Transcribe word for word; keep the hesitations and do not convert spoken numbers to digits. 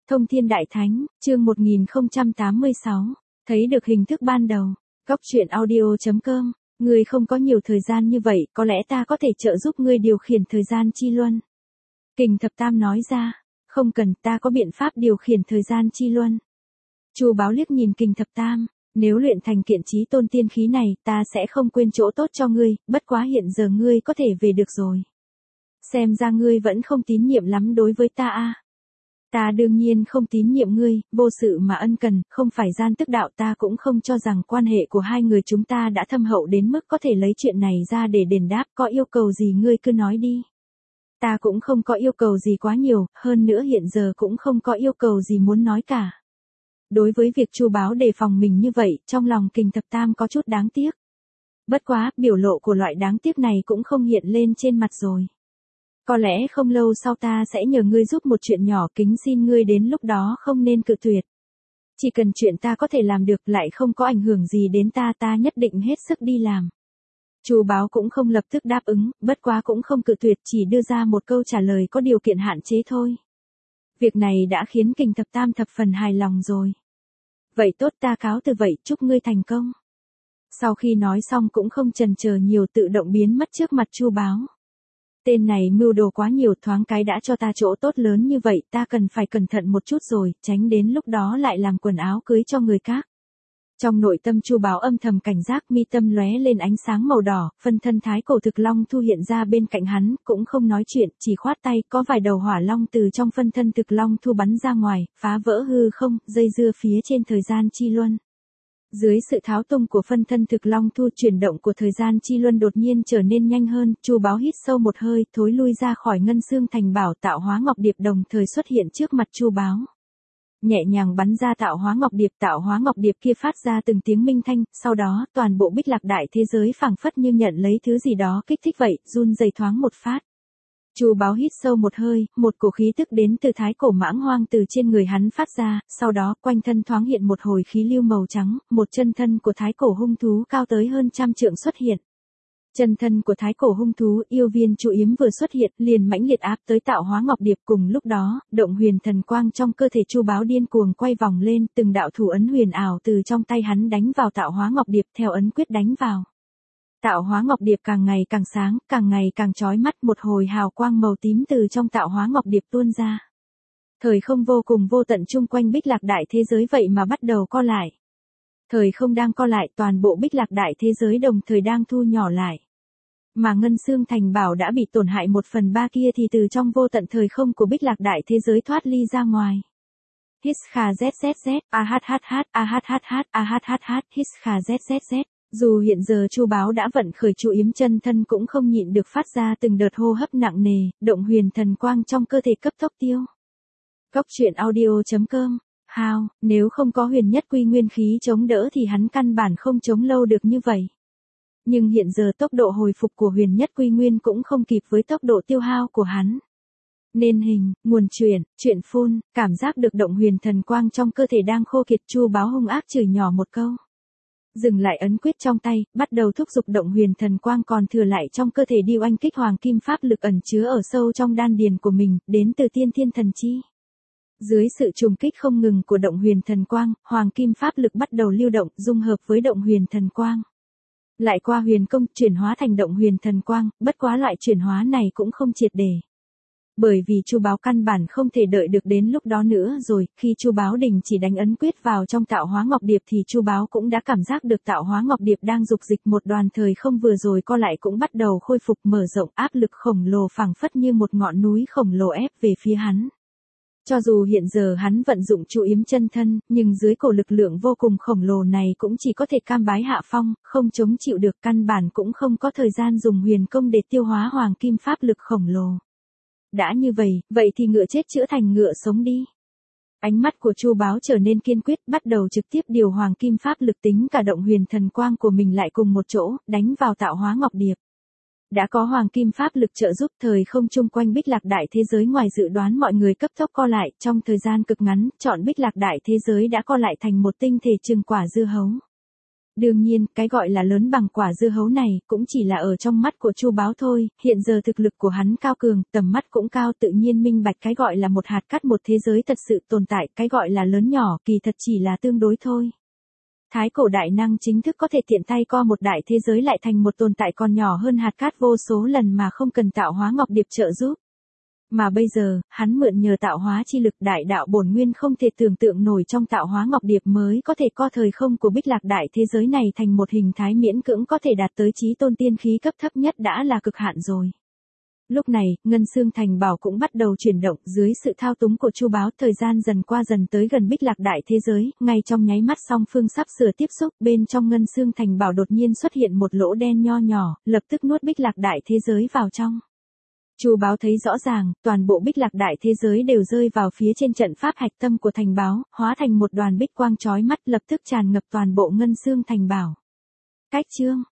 Thông Thiên Đại Thánh, chương một nghìn không trăm tám mươi sáu, thấy được hình thức ban đầu. Góc truyện audio chấm com, ngươi không có nhiều thời gian như vậy, có lẽ ta có thể trợ giúp ngươi điều khiển thời gian chi luân. Kình Thập Tam nói ra, không cần, ta có biện pháp điều khiển thời gian chi luân. Chu Báo liếc nhìn Kình Thập Tam, nếu luyện thành kiện chí tôn tiên khí này, ta sẽ không quên chỗ tốt cho ngươi, bất quá hiện giờ ngươi có thể về được rồi. Xem ra ngươi vẫn không tín nhiệm lắm đối với ta a. Ta đương nhiên không tín nhiệm ngươi, vô sự mà ân cần, không phải gian tức đạo, ta cũng không cho rằng quan hệ của hai người chúng ta đã thâm hậu đến mức có thể lấy chuyện này ra để đền đáp, có yêu cầu gì ngươi cứ nói đi. Ta cũng không có yêu cầu gì quá nhiều, hơn nữa hiện giờ cũng không có yêu cầu gì muốn nói cả. Đối với việc Chu Báo đề phòng mình như vậy, trong lòng Kình Thập Tam có chút đáng tiếc. Bất quá, biểu lộ của loại đáng tiếc này cũng không hiện lên trên mặt rồi. Có lẽ không lâu sau ta sẽ nhờ ngươi giúp một chuyện nhỏ, kính xin ngươi đến lúc đó không nên cự tuyệt. Chỉ cần chuyện ta có thể làm được lại không có ảnh hưởng gì đến ta, ta nhất định hết sức đi làm. Chu Báo cũng không lập tức đáp ứng, bất quá cũng không cự tuyệt, chỉ đưa ra một câu trả lời có điều kiện hạn chế thôi. Việc này đã khiến Kình Thập Tam thập phần hài lòng rồi. Vậy tốt, ta cáo từ vậy, chúc ngươi thành công. Sau khi nói xong cũng không chần chờ nhiều, tự động biến mất trước mặt Chu Báo. Tên này mưu đồ quá nhiều, thoáng cái đã cho ta chỗ tốt lớn như vậy, ta cần phải cẩn thận một chút rồi, tránh đến lúc đó lại làm quần áo cưới cho người khác. Trong nội tâm Chu Báo âm thầm cảnh giác, mi tâm lóe lên ánh sáng màu đỏ, phân thân thái cổ thực long thu hiện ra bên cạnh hắn, cũng không nói chuyện, chỉ khoát tay, có vài đầu hỏa long từ trong phân thân thực long thu bắn ra ngoài, phá vỡ hư không, dây dưa phía trên thời gian chi luân. Dưới sự tháo tung của phân thân thực long thu, chuyển động của thời gian chi luân đột nhiên trở nên nhanh hơn, Chu Báo hít sâu một hơi, thối lui ra khỏi ngân xương thành bảo, tạo hóa ngọc điệp đồng thời xuất hiện trước mặt Chu Báo. Nhẹ nhàng bắn ra tạo hóa ngọc điệp, tạo hóa ngọc điệp kia phát ra từng tiếng minh thanh, sau đó toàn bộ bích lạc đại thế giới phảng phất như nhận lấy thứ gì đó kích thích vậy, run rẩy thoáng một phát. Chu Báo hít sâu một hơi, một cổ khí tức đến từ thái cổ mãng hoang từ trên người hắn phát ra, sau đó quanh thân thoáng hiện một hồi khí lưu màu trắng, một chân thân của thái cổ hung thú cao tới hơn trăm trượng xuất hiện. Chân thân của thái cổ hung thú yêu viên Chu Yếm vừa xuất hiện, liền mãnh liệt áp tới tạo hóa ngọc điệp, cùng lúc đó, động huyền thần quang trong cơ thể Chu Báo điên cuồng quay vòng lên, từng đạo thủ ấn huyền ảo từ trong tay hắn đánh vào tạo hóa ngọc điệp, theo ấn quyết đánh vào. Tạo hóa ngọc điệp càng ngày càng sáng, càng ngày càng chói mắt, một hồi hào quang màu tím từ trong tạo hóa ngọc điệp tuôn ra. Thời không vô cùng vô tận chung quanh bích lạc đại thế giới vậy mà bắt đầu co lại. Thời không đang co lại, toàn bộ bích lạc đại thế giới đồng thời đang thu nhỏ lại. Mà ngân xương thành bảo đã bị tổn hại một phần ba kia thì từ trong vô tận thời không của bích lạc đại thế giới thoát ly ra ngoài. Hít kha zzz, ahhh, ahhh, ahhh, hít kha zzz. Dù hiện giờ Chu Báo đã vận khởi Chu Yếm chân thân cũng không nhịn được phát ra từng đợt hô hấp nặng nề, động huyền thần quang trong cơ thể cấp tốc tiêu. Góc truyện audio chấm com, hào, nếu không có huyền nhất quy nguyên khí chống đỡ thì hắn căn bản không chống lâu được như vậy. Nhưng hiện giờ tốc độ hồi phục của huyền nhất quy nguyên cũng không kịp với tốc độ tiêu hao của hắn. Nên hình, nguồn chuyển, chuyện phun, cảm giác được động huyền thần quang trong cơ thể đang khô kiệt, Chu Báo hung ác chửi nhỏ một câu. Dừng lại ấn quyết trong tay, bắt đầu thúc giục động huyền thần quang còn thừa lại trong cơ thể đi oanh kích hoàng kim pháp lực ẩn chứa ở sâu trong đan điền của mình, đến từ tiên thiên thần chi. Dưới sự trùng kích không ngừng của động huyền thần quang, hoàng kim pháp lực bắt đầu lưu động, dung hợp với động huyền thần quang. Lại qua huyền công, chuyển hóa thành động huyền thần quang, bất quá loại chuyển hóa này cũng không triệt để. Bởi vì Chu Báo căn bản không thể đợi được đến lúc đó nữa rồi, khi Chu Báo đình chỉ đánh ấn quyết vào trong tạo hóa ngọc điệp thì Chu Báo cũng đã cảm giác được tạo hóa ngọc điệp đang dục dịch, một đoàn thời không vừa rồi co lại cũng bắt đầu khôi phục mở rộng, áp lực khổng lồ phảng phất như một ngọn núi khổng lồ ép về phía hắn. Cho dù hiện giờ hắn vận dụng Chu Yếm chân thân, nhưng dưới cổ lực lượng vô cùng khổng lồ này cũng chỉ có thể cam bái hạ phong, không chống chịu được, căn bản cũng không có thời gian dùng huyền công để tiêu hóa hoàng kim pháp lực khổng lồ. Đã như vậy, vậy thì ngựa chết chữa thành ngựa sống đi. Ánh mắt của Chu Báo trở nên kiên quyết, bắt đầu trực tiếp điều hoàng kim pháp lực tính cả động huyền thần quang của mình lại cùng một chỗ, đánh vào tạo hóa ngọc điệp. Đã có hoàng kim pháp lực trợ giúp, thời không chung quanh bích lạc đại thế giới ngoài dự đoán mọi người cấp tốc co lại, trong thời gian cực ngắn, trọn bích lạc đại thế giới đã co lại thành một tinh thể chừng quả dưa hấu. Đương nhiên, cái gọi là lớn bằng quả dưa hấu này, cũng chỉ là ở trong mắt của Chu Báo thôi, hiện giờ thực lực của hắn cao cường, tầm mắt cũng cao, tự nhiên minh bạch cái gọi là một hạt cát một thế giới thật sự tồn tại, cái gọi là lớn nhỏ, kỳ thật chỉ là tương đối thôi. Thái cổ đại năng chính thức có thể tiện tay co một đại thế giới lại thành một tồn tại còn nhỏ hơn hạt cát vô số lần mà không cần tạo hóa ngọc điệp trợ giúp. Mà bây giờ, hắn mượn nhờ tạo hóa chi lực đại đạo bổn nguyên không thể tưởng tượng nổi trong tạo hóa ngọc điệp mới có thể co thời không của bích lạc đại thế giới này thành một hình thái miễn cưỡng có thể đạt tới chí tôn tiên khí cấp thấp nhất đã là cực hạn rồi. Lúc này, Ngân Xương Thành Bảo cũng bắt đầu chuyển động dưới sự thao túng của Chu Báo, thời gian dần qua dần tới gần bích lạc đại thế giới, ngay trong nháy mắt song phương sắp sửa tiếp xúc, bên trong Ngân Xương Thành Bảo đột nhiên xuất hiện một lỗ đen nho nhỏ, lập tức nuốt bích lạc đại thế giới vào trong. Chu Báo thấy rõ ràng, toàn bộ bích lạc đại thế giới đều rơi vào phía trên trận pháp hạch tâm của thành báo, hóa thành một đoàn bích quang chói mắt lập tức tràn ngập toàn bộ Ngân Xương Thành Bảo. Cách chương